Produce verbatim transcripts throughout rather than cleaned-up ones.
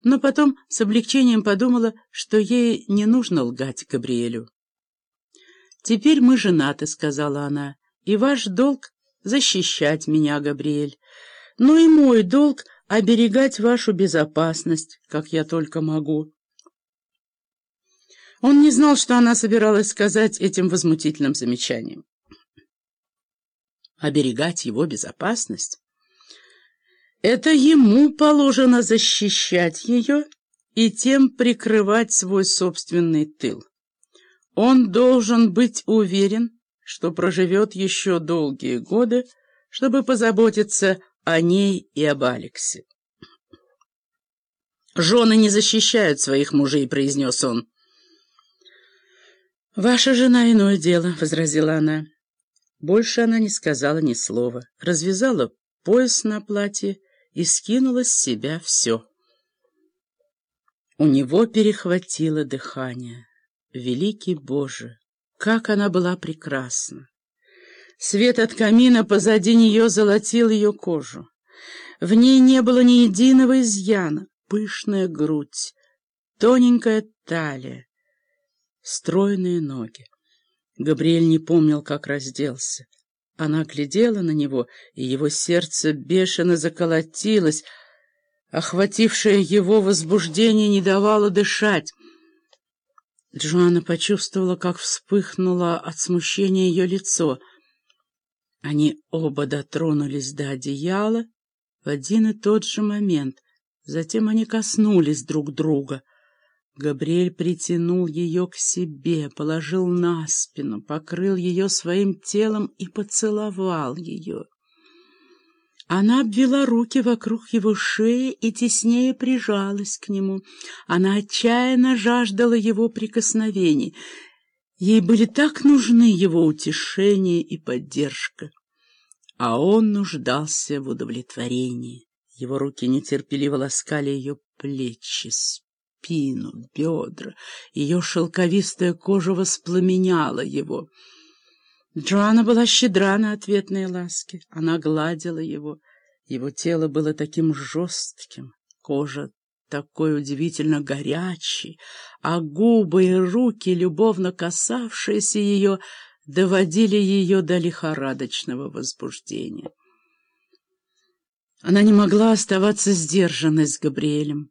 но потом с облегчением подумала, что ей не нужно лгать Габриэлю. «Теперь мы женаты», — сказала она, — «и ваш долг — защищать меня, Габриэль. Ну и мой долг — оберегать вашу безопасность, как я только могу». Он не знал, что она собиралась сказать этим возмутительным замечанием. Оберегать его безопасность? Это ему положено защищать ее и тем прикрывать свой собственный тыл. Он должен быть уверен, что проживет еще долгие годы, чтобы позаботиться о ней и об Алексе. «Жены не защищают своих мужей», — произнес он. «Ваша жена — иное дело», — возразила она. Больше она не сказала ни слова, развязала пояс на платье и скинула с себя все. У него перехватило дыхание. Великий Боже, как она была прекрасна! Свет от камина позади нее золотил ее кожу. В ней не было ни единого изъяна. Пышная грудь, тоненькая талия, стройные ноги. Габриэль не помнил, как разделся. Она глядела на него, и его сердце бешено заколотилось. Охватившее его возбуждение не давало дышать. Джоанна почувствовала, как вспыхнуло от смущения ее лицо. Они оба дотронулись до одеяла в один и тот же момент. Затем они коснулись друг друга. Габриэль притянул ее к себе, положил на спину, покрыл ее своим телом и поцеловал ее. Она обвела руки вокруг его шеи и теснее прижалась к нему. Она отчаянно жаждала его прикосновений. Ей были так нужны его утешение и поддержка. А он нуждался в удовлетворении. Его руки нетерпеливо ласкали ее плечи, спину, бедра. Ее шелковистая кожа воспламеняла его. Джоанна была щедра на ответные ласки. Она гладила его. Его тело было таким жестким, кожа такой удивительно горячей, а губы и руки, любовно касавшиеся ее, доводили ее до лихорадочного возбуждения. Она не могла оставаться сдержанной с Габриэлем.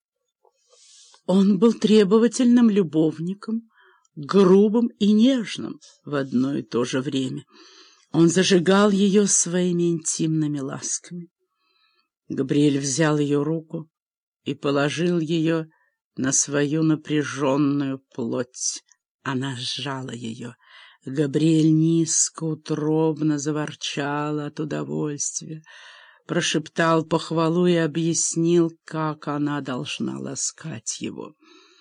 Он был требовательным любовником, грубым и нежным в одно и то же время. Он зажигал ее своими интимными ласками. Габриэль взял ее руку и положил ее на свою напряженную плоть. Она сжала ее. Габриэль низко, утробно заворчал от удовольствия, прошептал похвалу и объяснил, как она должна ласкать его.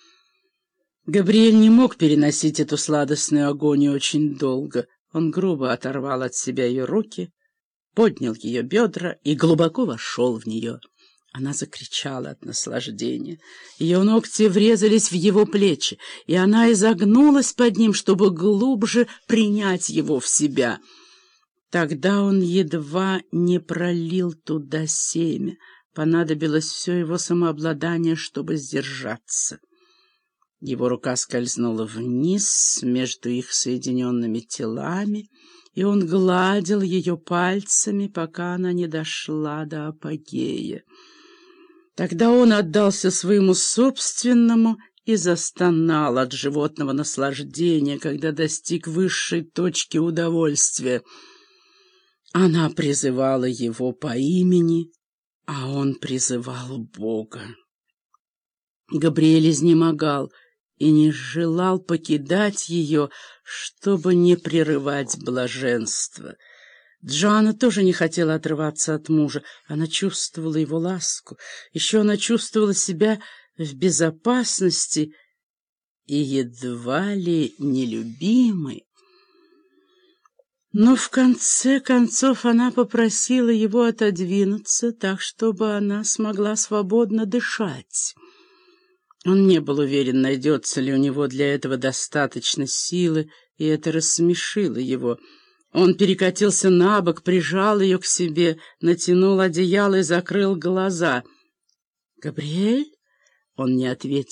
Габриэль не мог переносить эту сладостную агонию очень долго. Он грубо оторвал от себя ее руки, поднял ее бедра и глубоко вошел в нее. Она закричала от наслаждения. Ее ногти врезались в его плечи, и она изогнулась под ним, чтобы глубже принять его в себя. Тогда он едва не пролил туда семя. Понадобилось все его самообладание, чтобы сдержаться. Его рука скользнула вниз между их соединенными телами, и он гладил ее пальцами, пока она не дошла до апогея. Тогда он отдался своему собственному и застонал от животного наслаждения, когда достиг высшей точки удовольствия. Она призывала его по имени, а он призывал Бога. Габриэль изнемогал и не желал покидать ее, чтобы не прерывать блаженство. Джоанна тоже не хотела отрываться от мужа. Она чувствовала его ласку. Еще она чувствовала себя в безопасности и едва ли нелюбимой. Но в конце концов она попросила его отодвинуться так, чтобы она смогла свободно дышать. Он не был уверен, найдется ли у него для этого достаточно силы, и это рассмешило его. Он перекатился на бок, прижал ее к себе, натянул одеяло и закрыл глаза. «Габриэль?» Он не ответил.